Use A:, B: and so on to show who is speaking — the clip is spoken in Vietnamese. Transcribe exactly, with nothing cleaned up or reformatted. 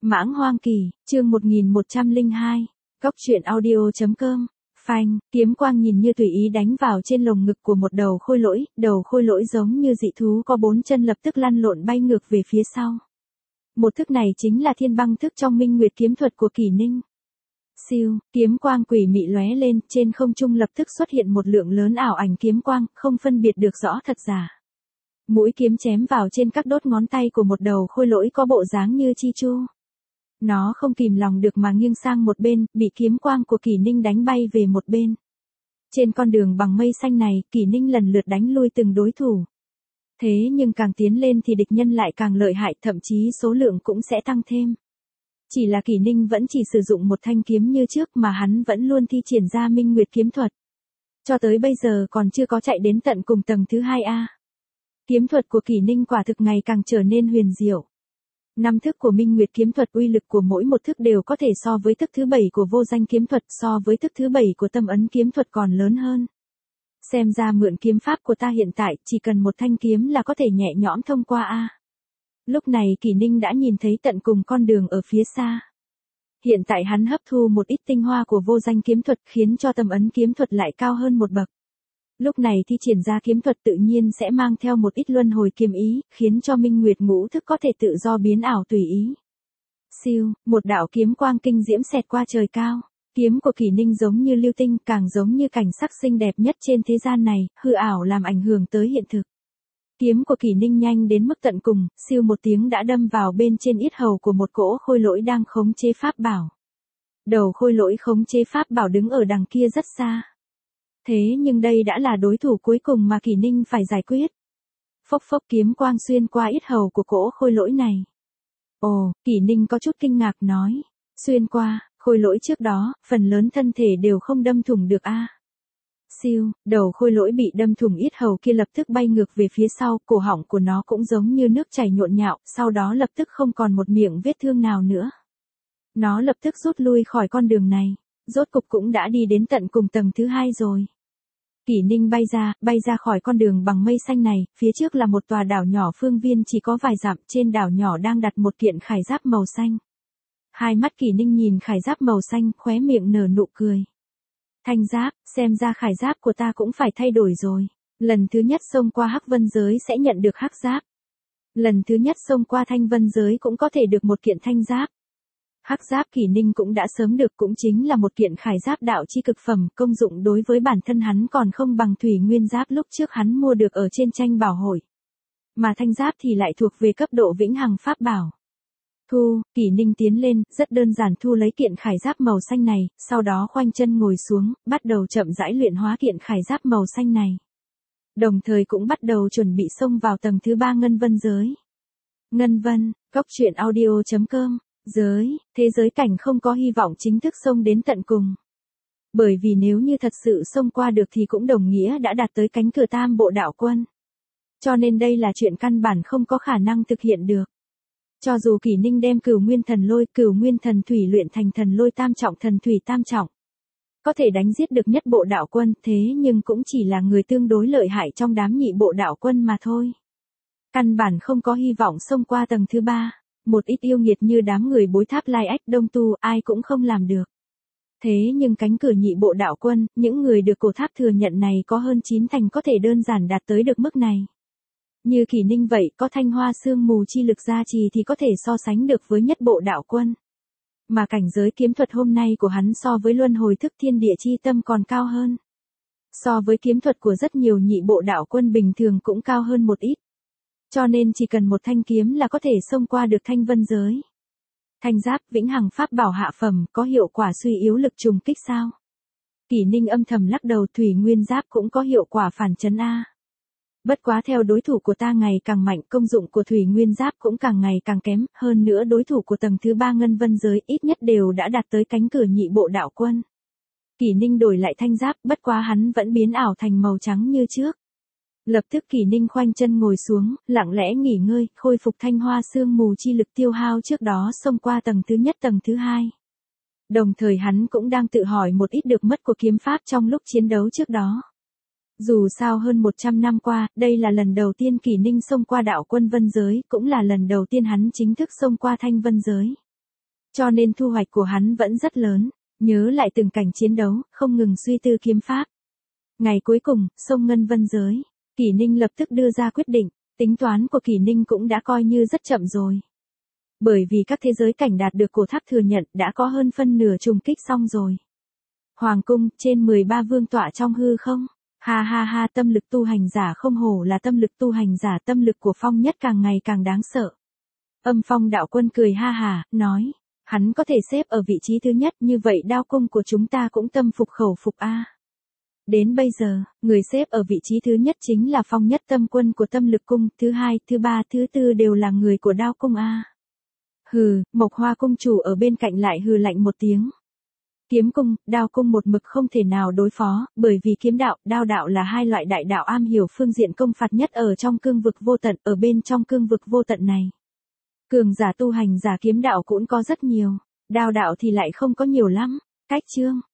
A: Mãng Hoang Kỳ, chương một nghìn một trăm lẻ hai, Cốc truyện audio chấm com. Phanh, kiếm quang nhìn như tùy ý đánh vào trên lồng ngực của một đầu khôi lỗi, đầu khôi lỗi giống như dị thú có bốn chân lập tức lăn lộn bay ngược về phía sau. Một thức này chính là thiên băng thức trong Minh Nguyệt kiếm thuật của Kỷ Ninh. Siêu, kiếm quang quỷ mị lóe lên, trên không trung lập tức xuất hiện một lượng lớn ảo ảnh kiếm quang, không phân biệt được rõ thật giả. Mũi kiếm chém vào trên các đốt ngón tay của một đầu khôi lỗi có bộ dáng như chi chu. Nó không kìm lòng được mà nghiêng sang một bên, bị kiếm quang của Kỷ Ninh đánh bay về một bên. Trên con đường bằng mây xanh này, Kỷ Ninh lần lượt đánh lui từng đối thủ. Thế nhưng càng tiến lên thì địch nhân lại càng lợi hại, thậm chí số lượng cũng sẽ tăng thêm. Chỉ là Kỷ Ninh vẫn chỉ sử dụng một thanh kiếm như trước mà hắn vẫn luôn thi triển ra Minh Nguyệt kiếm thuật. Cho tới bây giờ còn chưa có chạy đến tận cùng tầng thứ hai A. Kiếm thuật của Kỷ Ninh quả thực ngày càng trở nên huyền diệu. Năm thức của Minh Nguyệt kiếm thuật, uy lực của mỗi một thức đều có thể so với thức thứ bảy của vô danh kiếm thuật, so với thức thứ bảy của tâm ấn kiếm thuật còn lớn hơn. Xem ra mượn kiếm pháp của ta hiện tại, chỉ cần một thanh kiếm là có thể nhẹ nhõm thông qua a. Lúc này Kỷ Ninh đã nhìn thấy tận cùng con đường ở phía xa. Hiện tại hắn hấp thu một ít tinh hoa của vô danh kiếm thuật khiến cho tâm ấn kiếm thuật lại cao hơn một bậc. Lúc này thi triển ra kiếm thuật tự nhiên sẽ mang theo một ít luân hồi kiếm ý, khiến cho Minh Nguyệt ngũ thức có thể tự do biến ảo tùy ý. Siêu, một đạo kiếm quang kinh diễm xẹt qua trời cao. Kiếm của Kỷ Ninh giống như lưu tinh, càng giống như cảnh sắc xinh đẹp nhất trên thế gian này, hư ảo làm ảnh hưởng tới hiện thực. Kiếm của Kỷ Ninh nhanh đến mức tận cùng, siêu một tiếng đã đâm vào bên trên yết hầu của một cỗ khôi lỗi đang khống chế pháp bảo. Đầu khôi lỗi khống chế pháp bảo đứng ở đằng kia rất xa. Thế nhưng đây đã là đối thủ cuối cùng mà Kỷ Ninh phải giải quyết. Phốc phốc, kiếm quang xuyên qua yết hầu của cỗ khôi lỗi này. Ồ, Kỷ Ninh có chút kinh ngạc nói. Xuyên qua, khôi lỗi trước đó, phần lớn thân thể đều không đâm thủng được a. Siêu, đầu khôi lỗi bị đâm thủng yết hầu kia lập tức bay ngược về phía sau, cổ họng của nó cũng giống như nước chảy nhộn nhạo, sau đó lập tức không còn một miệng vết thương nào nữa. Nó lập tức rút lui khỏi con đường này, rốt cục cũng đã đi đến tận cùng tầng thứ hai rồi. Kỷ Ninh bay ra, bay ra khỏi con đường bằng mây xanh này, phía trước là một tòa đảo nhỏ phương viên chỉ có vài dặm, trên đảo nhỏ đang đặt một kiện khải giáp màu xanh. Hai mắt Kỷ Ninh nhìn khải giáp màu xanh, khóe miệng nở nụ cười. Thanh giáp, xem ra khải giáp của ta cũng phải thay đổi rồi. Lần thứ nhất xông qua hắc vân giới sẽ nhận được hắc giáp. Lần thứ nhất xông qua thanh vân giới cũng có thể được một kiện thanh giáp. Hắc giáp Kỷ Ninh cũng đã sớm được, cũng chính là một kiện khải giáp đạo chi cực phẩm, công dụng đối với bản thân hắn còn không bằng thủy nguyên giáp lúc trước hắn mua được ở trên tranh bảo hội. Mà thanh giáp thì lại thuộc về cấp độ vĩnh hằng pháp bảo. Thu, Kỷ Ninh tiến lên, rất đơn giản thu lấy kiện khải giáp màu xanh này, sau đó khoanh chân ngồi xuống, bắt đầu chậm rãi luyện hóa kiện khải giáp màu xanh này. Đồng thời cũng bắt đầu chuẩn bị xông vào tầng thứ ba ngân vân giới. Ngân vân, Cốc truyện audio chấm com. Giới, thế giới cảnh không có hy vọng chính thức xông đến tận cùng. Bởi vì nếu như thật sự xông qua được thì cũng đồng nghĩa đã đạt tới cánh cửa tam bộ đạo quân. Cho nên đây là chuyện căn bản không có khả năng thực hiện được. Cho dù Kỷ Ninh đem Cửu Nguyên Thần Lôi, Cửu Nguyên Thần Thủy luyện thành Thần Lôi tam trọng, Thần Thủy tam trọng, có thể đánh giết được nhất bộ đạo quân, thế nhưng cũng chỉ là người tương đối lợi hại trong đám nhị bộ đạo quân mà thôi. Căn bản không có hy vọng xông qua tầng thứ ba. Một ít yêu nghiệt như đám người bối tháp Lai Ách Đông Tu, ai cũng không làm được. Thế nhưng cánh cửa nhị bộ đạo quân, những người được cổ tháp thừa nhận này có hơn chín thành có thể đơn giản đạt tới được mức này. Như Kỷ Ninh vậy, có thanh hoa sương mù chi lực gia trì thì có thể so sánh được với nhất bộ đạo quân. Mà cảnh giới kiếm thuật hôm nay của hắn so với luân hồi thức thiên địa chi tâm còn cao hơn. So với kiếm thuật của rất nhiều nhị bộ đạo quân bình thường cũng cao hơn một ít. Cho nên chỉ cần một thanh kiếm là có thể xông qua được thanh vân giới. Thanh giáp vĩnh hằng pháp bảo hạ phẩm có hiệu quả suy yếu lực trùng kích sao? Kỷ Ninh âm thầm lắc đầu, thủy nguyên giáp cũng có hiệu quả phản chấn a. Bất quá theo đối thủ của ta ngày càng mạnh, công dụng của thủy nguyên giáp cũng càng ngày càng kém, hơn nữa đối thủ của tầng thứ ba ngân vân giới ít nhất đều đã đạt tới cánh cửa nhị bộ đạo quân. Kỷ Ninh đổi lại thanh giáp, bất quá hắn vẫn biến ảo thành màu trắng như trước. Lập tức Kỷ Ninh khoanh chân ngồi xuống, lặng lẽ nghỉ ngơi, khôi phục thanh hoa sương mù chi lực tiêu hao trước đó xông qua tầng thứ nhất tầng thứ hai. Đồng thời hắn cũng đang tự hỏi một ít được mất của kiếm pháp trong lúc chiến đấu trước đó. Dù sao hơn một trăm năm qua, đây là lần đầu tiên Kỷ Ninh xông qua đạo quân vân giới, cũng là lần đầu tiên hắn chính thức xông qua thanh vân giới. Cho nên thu hoạch của hắn vẫn rất lớn, nhớ lại từng cảnh chiến đấu, không ngừng suy tư kiếm pháp. Ngày cuối cùng, sông Ngân Vân giới, Kỷ Ninh lập tức đưa ra quyết định, tính toán của Kỷ Ninh cũng đã coi như rất chậm rồi. Bởi vì các thế giới cảnh đạt được cổ tháp thừa nhận đã có hơn phân nửa trùng kích xong rồi. Hoàng cung, trên mười ba vương tọa trong hư không. Ha ha ha, tâm lực tu hành giả không hổ là tâm lực tu hành giả, tâm lực của Phong Nhất càng ngày càng đáng sợ. Âm Phong đạo quân cười ha hà, nói, hắn có thể xếp ở vị trí thứ nhất, như vậy đao cung của chúng ta cũng tâm phục khẩu phục a. Đến bây giờ, người xếp ở vị trí thứ nhất chính là Phong Nhất tâm quân của tâm lực cung, thứ hai, thứ ba, thứ tư đều là người của đao cung a. Hừ, Mộc Hoa cung chủ ở bên cạnh lại hừ lạnh một tiếng. Kiếm cung, đao cung một mực không thể nào đối phó, bởi vì kiếm đạo, đao đạo là hai loại đại đạo am hiểu phương diện công phạt nhất ở trong cương vực vô tận, ở bên trong cương vực vô tận này. Cường giả tu hành giả kiếm đạo cũng có rất nhiều, đao đạo thì lại không có nhiều lắm. Cách chương